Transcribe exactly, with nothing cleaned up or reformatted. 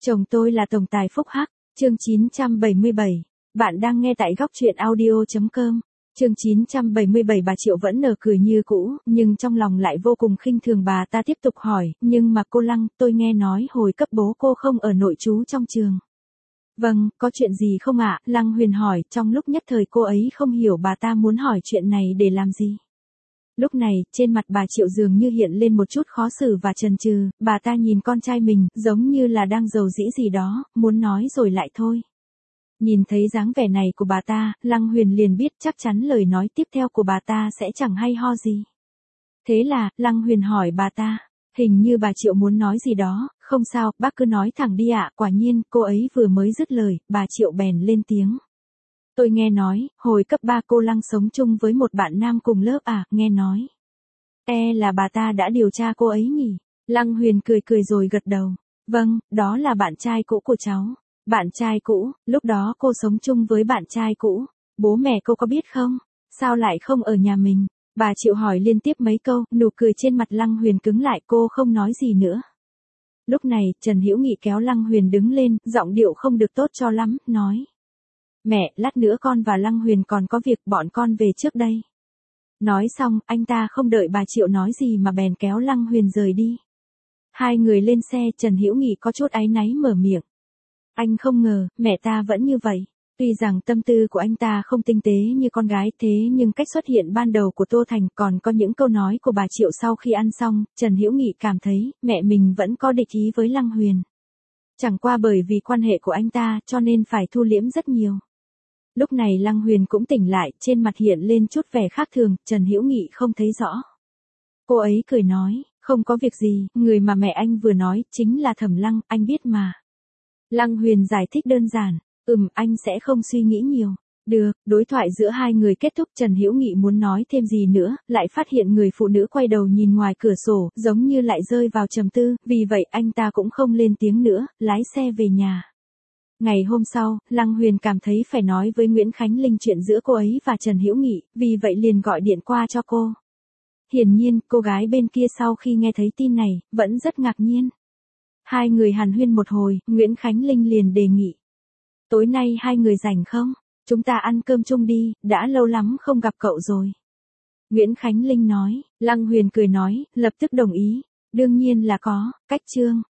Chồng tôi là tổng tài phúc hắc, chương chín trăm bảy mươi bảy. Bạn đang nghe tại góc truyện audio.com. Chương chín trăm bảy mươi bảy. Bà Triệu vẫn nở cười như cũ, nhưng trong lòng lại vô cùng khinh thường. Bà ta tiếp tục hỏi, nhưng mà cô Lăng, tôi nghe nói hồi cấp bố cô không ở nội trú trong trường. Vâng, có chuyện gì không ạ? Lăng Huyền hỏi, trong lúc nhất thời cô ấy không hiểu bà ta muốn hỏi chuyện này để làm gì. Lúc này, trên mặt bà Triệu dường như hiện lên một chút khó xử và chần chừ, bà ta nhìn con trai mình, giống như là đang rầu rĩ gì đó, muốn nói rồi lại thôi. Nhìn thấy dáng vẻ này của bà ta, Lăng Huyền liền biết chắc chắn lời nói tiếp theo của bà ta sẽ chẳng hay ho gì. Thế là, Lăng Huyền hỏi bà ta, hình như bà Triệu muốn nói gì đó, không sao, bác cứ nói thẳng đi ạ. Quả nhiên, cô ấy vừa mới dứt lời, bà Triệu bèn lên tiếng. Tôi nghe nói, hồi cấp ba cô Lăng sống chung với một bạn nam cùng lớp à, nghe nói. E là bà ta đã điều tra cô ấy nhỉ? Lăng Huyền cười cười rồi gật đầu. Vâng, đó là bạn trai cũ của cháu. Bạn trai cũ, lúc đó cô sống chung với bạn trai cũ. Bố mẹ cô có biết không? Sao lại không ở nhà mình? Bà Triệu hỏi liên tiếp mấy câu, nụ cười trên mặt Lăng Huyền cứng lại, cô không nói gì nữa. Lúc này, Trần Hữu Nghị kéo Lăng Huyền đứng lên, giọng điệu không được tốt cho lắm, nói. Mẹ, lát nữa con và Lăng Huyền còn có việc, bọn con về trước đây. Nói xong, anh ta không đợi bà Triệu nói gì mà bèn kéo Lăng Huyền rời đi. Hai người lên xe, Trần Hữu Nghị có chút áy náy mở miệng. Anh không ngờ, mẹ ta vẫn như vậy. Tuy rằng tâm tư của anh ta không tinh tế như con gái, thế nhưng cách xuất hiện ban đầu của Tô Thành còn có những câu nói của bà Triệu sau khi ăn xong, Trần Hữu Nghị cảm thấy mẹ mình vẫn có địch ý với Lăng Huyền. Chẳng qua bởi vì quan hệ của anh ta cho nên phải thu liễm rất nhiều. Lúc này Lăng Huyền cũng tỉnh lại, trên mặt hiện lên chút vẻ khác thường, Trần Hữu Nghị không thấy rõ. Cô ấy cười nói, không có việc gì, người mà mẹ anh vừa nói chính là Thẩm Lăng, anh biết mà. Lăng Huyền giải thích đơn giản, ừm, anh sẽ không suy nghĩ nhiều. Được, đối thoại giữa hai người kết thúc. Trần Hữu Nghị muốn nói thêm gì nữa, lại phát hiện người phụ nữ quay đầu nhìn ngoài cửa sổ, giống như lại rơi vào trầm tư, vì vậy anh ta cũng không lên tiếng nữa, lái xe về nhà. Ngày hôm sau, Lăng Huyền cảm thấy phải nói với Nguyễn Khánh Linh chuyện giữa cô ấy và Trần Hữu Nghị, vì vậy liền gọi điện qua cho cô. Hiển nhiên, cô gái bên kia sau khi nghe thấy tin này, vẫn rất ngạc nhiên. Hai người hàn huyên một hồi, Nguyễn Khánh Linh liền đề nghị. Tối nay hai người rảnh không? Chúng ta ăn cơm chung đi, đã lâu lắm không gặp cậu rồi. Nguyễn Khánh Linh nói, Lăng Huyền cười nói, lập tức đồng ý. Đương nhiên là có, cách Trương.